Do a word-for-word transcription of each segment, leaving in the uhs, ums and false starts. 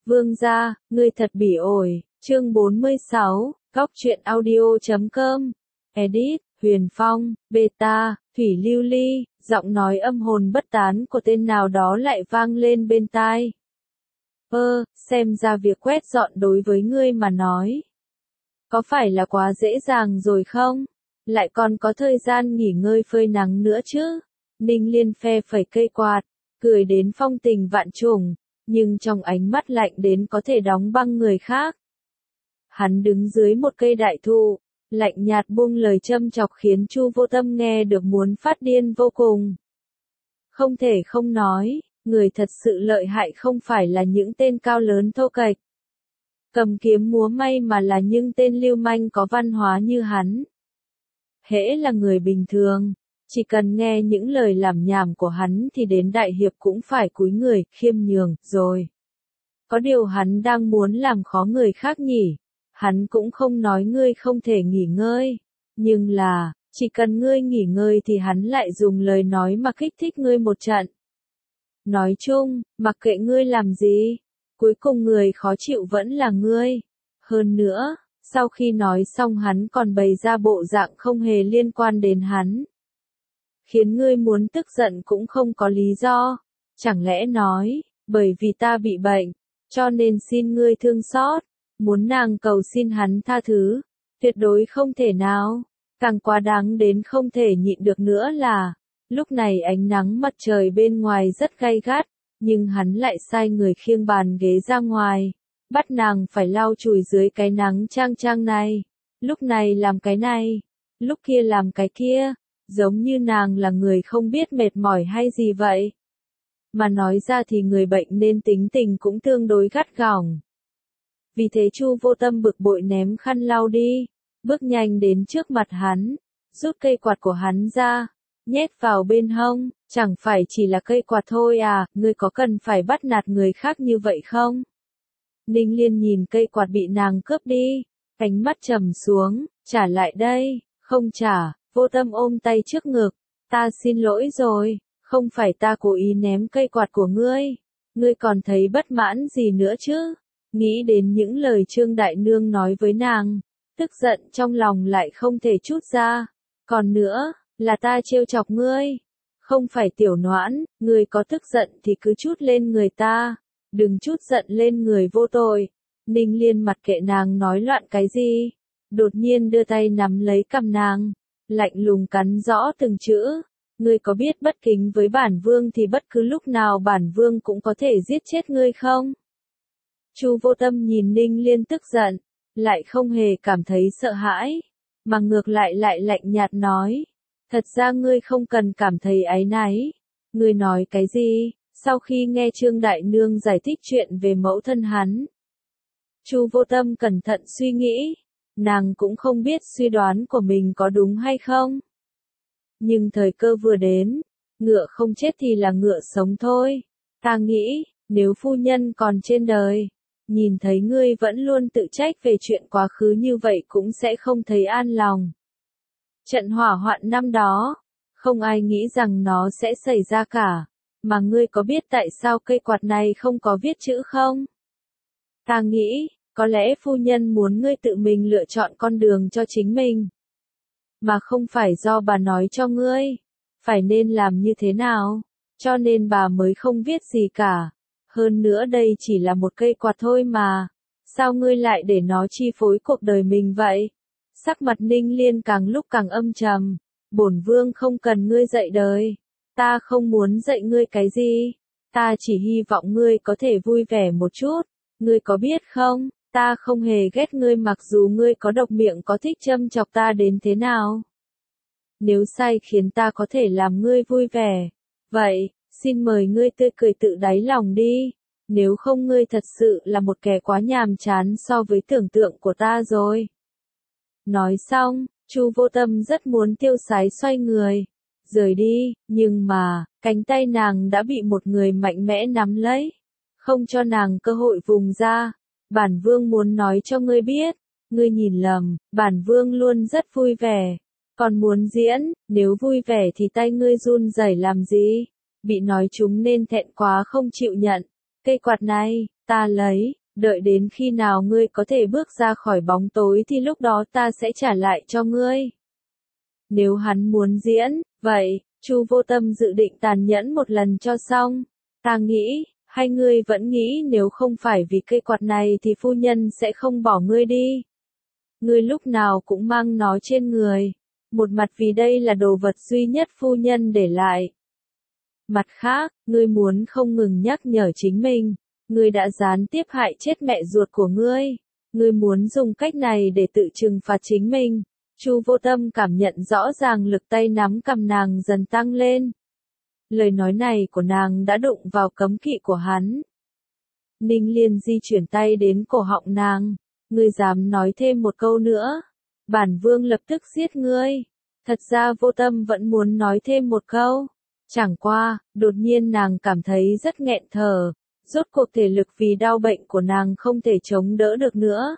Vương gia, ngươi thật bỉ ổi, chương bốn mươi sáu, góc truyện audio chấm com, edit, Huyền Phong, beta, Thủy Lưu Ly, giọng nói âm hồn bất tán của tên nào đó lại vang lên bên tai. Ơ, xem ra việc quét dọn đối với ngươi mà nói. Có phải là quá dễ dàng rồi không? Lại còn có thời gian nghỉ ngơi phơi nắng nữa chứ? Ninh Liên phe phẩy cây quạt, cười đến phong tình vạn trùng, nhưng trong ánh mắt lạnh đến có thể đóng băng người khác. Hắn đứng dưới một cây đại thụ, lạnh nhạt buông lời châm chọc khiến Chu Vô Tâm nghe được muốn phát điên vô cùng. Không thể không nói, người thật sự lợi hại không phải là những tên cao lớn thô kệch, cầm kiếm múa may mà là những tên lưu manh có văn hóa như hắn. Hễ là người bình thường, chỉ cần nghe những lời làm nhảm của hắn thì đến đại hiệp cũng phải cúi người, khiêm nhường, rồi. Có điều hắn đang muốn làm khó người khác nhỉ, hắn cũng không nói ngươi không thể nghỉ ngơi, nhưng là, chỉ cần ngươi nghỉ ngơi thì hắn lại dùng lời nói mà kích thích ngươi một trận. Nói chung, mặc kệ ngươi làm gì, cuối cùng người khó chịu vẫn là ngươi. Hơn nữa, sau khi nói xong hắn còn bày ra bộ dạng không hề liên quan đến hắn. Khiến ngươi muốn tức giận cũng không có lý do. Chẳng lẽ nói, bởi vì ta bị bệnh, cho nên xin ngươi thương xót, muốn nàng cầu xin hắn tha thứ, tuyệt đối không thể nào. Càng quá đáng đến không thể nhịn được nữa là, lúc này ánh nắng mặt trời bên ngoài rất gay gắt, nhưng hắn lại sai người khiêng bàn ghế ra ngoài, bắt nàng phải lau chùi dưới cái nắng chang chang này. Lúc này làm cái này, lúc kia làm cái kia, giống như nàng là người không biết mệt mỏi hay gì vậy. Mà nói ra thì người bệnh nên tính tình cũng tương đối gắt gỏng. Vì thế Chu Vô Tâm bực bội ném khăn lau đi, bước nhanh đến trước mặt hắn, rút cây quạt của hắn ra, nhét vào bên hông, chẳng phải chỉ là cây quạt thôi à, ngươi có cần phải bắt nạt người khác như vậy không? Ninh Liên nhìn cây quạt bị nàng cướp đi, ánh mắt trầm xuống, trả lại đây, không trả. Vô Tâm ôm tay trước ngực, ta xin lỗi rồi, không phải ta cố ý ném cây quạt của ngươi, ngươi còn thấy bất mãn gì nữa chứ? Nghĩ đến những lời Trương Đại Nương nói với nàng, tức giận trong lòng lại không thể trút ra. Còn nữa, là ta trêu chọc ngươi, không phải Tiểu Noãn, ngươi có tức giận thì cứ trút lên người ta, đừng trút giận lên người vô tội. Ninh Liên mặt kệ nàng nói loạn cái gì, đột nhiên đưa tay nắm lấy cằm nàng, lạnh lùng cắn rõ từng chữ, ngươi có biết bất kính với bản vương thì bất cứ lúc nào bản vương cũng có thể giết chết ngươi không? Chu Vô Tâm nhìn Ninh Liên tức giận, lại không hề cảm thấy sợ hãi, mà ngược lại lại lạnh nhạt nói, thật ra ngươi không cần cảm thấy áy náy. Ngươi nói cái gì? Sau khi nghe Trương Đại Nương giải thích chuyện về mẫu thân hắn, Chu Vô Tâm cẩn thận suy nghĩ, nàng cũng không biết suy đoán của mình có đúng hay không. Nhưng thời cơ vừa đến, ngựa không chết thì là ngựa sống thôi. Ta nghĩ, nếu phu nhân còn trên đời, nhìn thấy ngươi vẫn luôn tự trách về chuyện quá khứ như vậy cũng sẽ không thấy an lòng. Trận hỏa hoạn năm đó, không ai nghĩ rằng nó sẽ xảy ra cả. Mà ngươi có biết tại sao cây quạt này không có viết chữ không? Ta nghĩ, có lẽ phu nhân muốn ngươi tự mình lựa chọn con đường cho chính mình, mà không phải do bà nói cho ngươi, phải nên làm như thế nào, cho nên bà mới không viết gì cả. Hơn nữa đây chỉ là một cây quạt thôi mà, sao ngươi lại để nó chi phối cuộc đời mình vậy? Sắc mặt Ninh Liên càng lúc càng âm trầm, bổn vương không cần ngươi dạy đời, ta không muốn dạy ngươi cái gì, ta chỉ hy vọng ngươi có thể vui vẻ một chút, ngươi có biết không? Ta không hề ghét ngươi mặc dù ngươi có độc miệng có thích châm chọc ta đến thế nào. Nếu sai khiến ta có thể làm ngươi vui vẻ, vậy, xin mời ngươi tươi cười tự đáy lòng đi, nếu không ngươi thật sự là một kẻ quá nhàm chán so với tưởng tượng của ta rồi. Nói xong, Chu Vô Tâm rất muốn tiêu sái xoay người, rời đi, nhưng mà, cánh tay nàng đã bị một người mạnh mẽ nắm lấy, không cho nàng cơ hội vùng ra. Bản vương muốn nói cho ngươi biết, ngươi nhìn lầm, bản vương luôn rất vui vẻ. Còn muốn diễn, nếu vui vẻ thì tay ngươi run rẩy làm gì? Bị nói chúng nên thẹn quá không chịu nhận. Cây quạt này, Ta lấy, đợi đến khi nào ngươi có thể bước ra khỏi bóng tối thì lúc đó ta sẽ trả lại cho ngươi. Nếu hắn muốn diễn, vậy, Chu Vô Tâm dự định tàn nhẫn một lần cho xong. Ta nghĩ, hay ngươi vẫn nghĩ nếu không phải vì cây quạt này thì phu nhân sẽ không bỏ ngươi đi. Ngươi lúc nào cũng mang nó trên người. Một mặt vì đây là đồ vật duy nhất phu nhân để lại. Mặt khác, ngươi muốn không ngừng nhắc nhở chính mình. Ngươi đã gián tiếp hại chết mẹ ruột của ngươi. Ngươi muốn dùng cách này để tự trừng phạt chính mình. Chu Vô Tâm cảm nhận rõ ràng lực tay nắm cầm nàng dần tăng lên. Lời nói này của nàng đã đụng vào cấm kỵ của hắn. Ninh Liên di chuyển tay đến cổ họng nàng. Ngươi dám nói thêm một câu nữa. Bản vương lập tức giết ngươi. Thật ra Vô Tâm vẫn muốn nói thêm một câu. Chẳng qua, đột nhiên nàng cảm thấy rất nghẹn thở. Rốt cuộc thể lực vì đau bệnh của nàng không thể chống đỡ được nữa.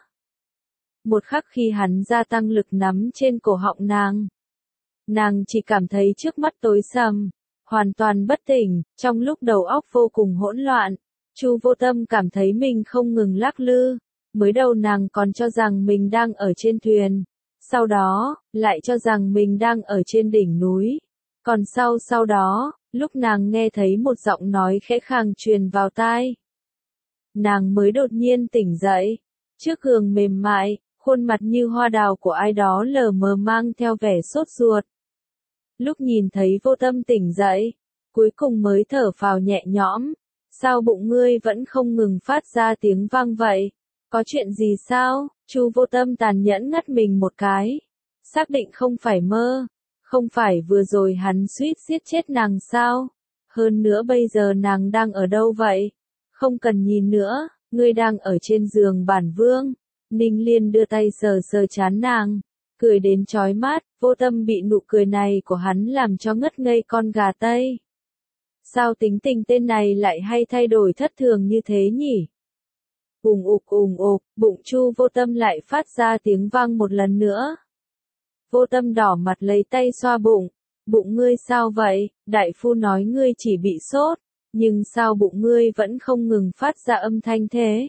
Một khắc khi hắn gia tăng lực nắm trên cổ họng nàng. Nàng chỉ cảm thấy trước mắt tối sầm. Hoàn toàn bất tỉnh, trong lúc đầu óc vô cùng hỗn loạn. Chu Vô Tâm cảm thấy mình không ngừng lắc lư. Mới đầu nàng còn cho rằng mình đang ở trên thuyền. Sau đó, lại cho rằng mình đang ở trên đỉnh núi. Còn sau sau đó, lúc nàng nghe thấy một giọng nói khẽ khàng truyền vào tai. Nàng mới đột nhiên tỉnh dậy. Trước gương mềm mại, khuôn mặt như hoa đào của ai đó lờ mờ mang theo vẻ sốt ruột. Lúc nhìn thấy Vô Tâm tỉnh dậy, cuối cùng mới thở phào nhẹ nhõm. Sao bụng ngươi vẫn không ngừng phát ra tiếng vang vậy? Có chuyện gì sao? Chu Vô Tâm tàn nhẫn ngắt mình một cái. Xác định không phải mơ. Không phải vừa rồi hắn suýt giết chết nàng sao? Hơn nữa bây giờ nàng đang ở đâu vậy? Không cần nhìn nữa, ngươi đang ở trên giường bản vương. Ninh Liên đưa tay sờ sờ trán nàng. Cười đến chói mắt, Vô Tâm bị nụ cười này của hắn làm cho ngất ngây con gà Tây. Sao tính tình tên này lại hay thay đổi thất thường như thế nhỉ? Ùng ục ùng ục, bụng Chu Vô Tâm lại phát ra tiếng vang một lần nữa. Vô Tâm đỏ mặt lấy tay xoa bụng. Bụng ngươi sao vậy? Đại phu nói ngươi chỉ bị sốt, nhưng sao bụng ngươi vẫn không ngừng phát ra âm thanh thế?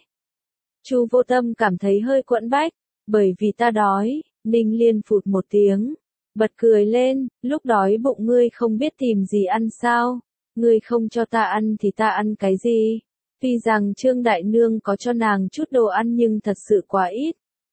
Chu Vô Tâm cảm thấy hơi quẫn bách, bởi vì ta đói. Ninh Liên phụt một tiếng, bật cười lên, lúc đói bụng ngươi không biết tìm gì ăn sao? Ngươi không cho ta ăn thì ta ăn cái gì? Tuy rằng Trương Đại Nương có cho nàng chút đồ ăn nhưng thật sự quá ít.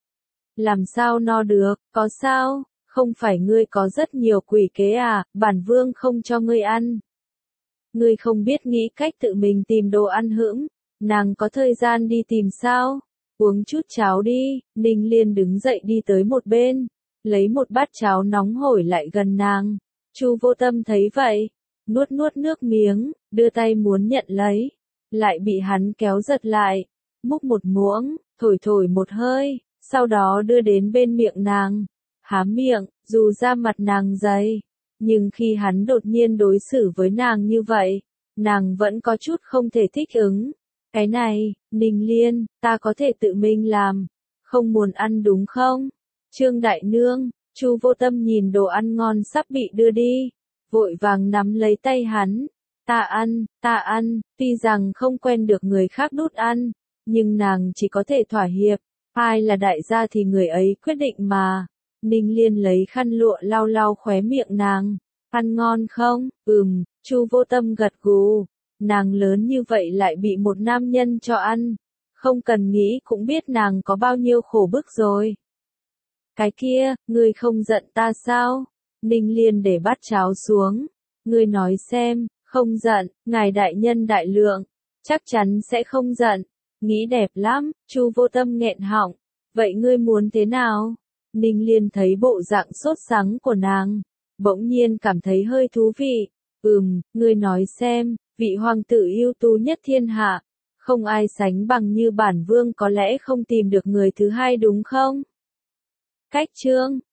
Làm sao no được, có sao? Không phải ngươi có rất nhiều quỷ kế à, bản vương không cho ngươi ăn. Ngươi không biết nghĩ cách tự mình tìm đồ ăn hững, nàng có thời gian đi tìm sao? Uống chút cháo đi. Ninh Liên đứng dậy đi tới một bên, lấy một bát cháo nóng hổi lại gần nàng. Chu Vô Tâm thấy vậy, nuốt nuốt nước miếng, đưa tay muốn nhận lấy, lại bị hắn kéo giật lại, múc một muỗng, thổi thổi một hơi, sau đó đưa đến bên miệng nàng. Há miệng, dù da mặt nàng dày, nhưng khi hắn đột nhiên đối xử với nàng như vậy, nàng vẫn có chút không thể thích ứng. Cái này, Ninh Liên, ta có thể tự mình làm, không muốn ăn đúng không? Trương Đại Nương, Chu Vô Tâm nhìn đồ ăn ngon sắp bị đưa đi, vội vàng nắm lấy tay hắn. Ta ăn, ta ăn, tuy rằng không quen được người khác đút ăn, nhưng nàng chỉ có thể thỏa hiệp, ai là đại gia thì người ấy quyết định mà. Ninh Liên lấy khăn lụa lau lau khóe miệng nàng. Ăn ngon không? Ừm, Chu Vô Tâm gật gù. Nàng lớn như vậy lại bị một nam nhân cho ăn. Không cần nghĩ cũng biết nàng có bao nhiêu khổ bức rồi. Cái kia, ngươi không giận ta sao? Ninh Liên để bát cháo xuống. Ngươi nói xem, không giận, ngài đại nhân đại lượng. Chắc chắn sẽ không giận. Nghĩ đẹp lắm, Chu Vô Tâm nghẹn họng. Vậy ngươi muốn thế nào? Ninh Liên thấy bộ dạng sốt sắng của nàng, bỗng nhiên cảm thấy hơi thú vị. Ừm, ngươi nói xem, vị hoàng tử ưu tú nhất thiên hạ, không ai sánh bằng như bản vương có lẽ không tìm được người thứ hai đúng không? Cách chương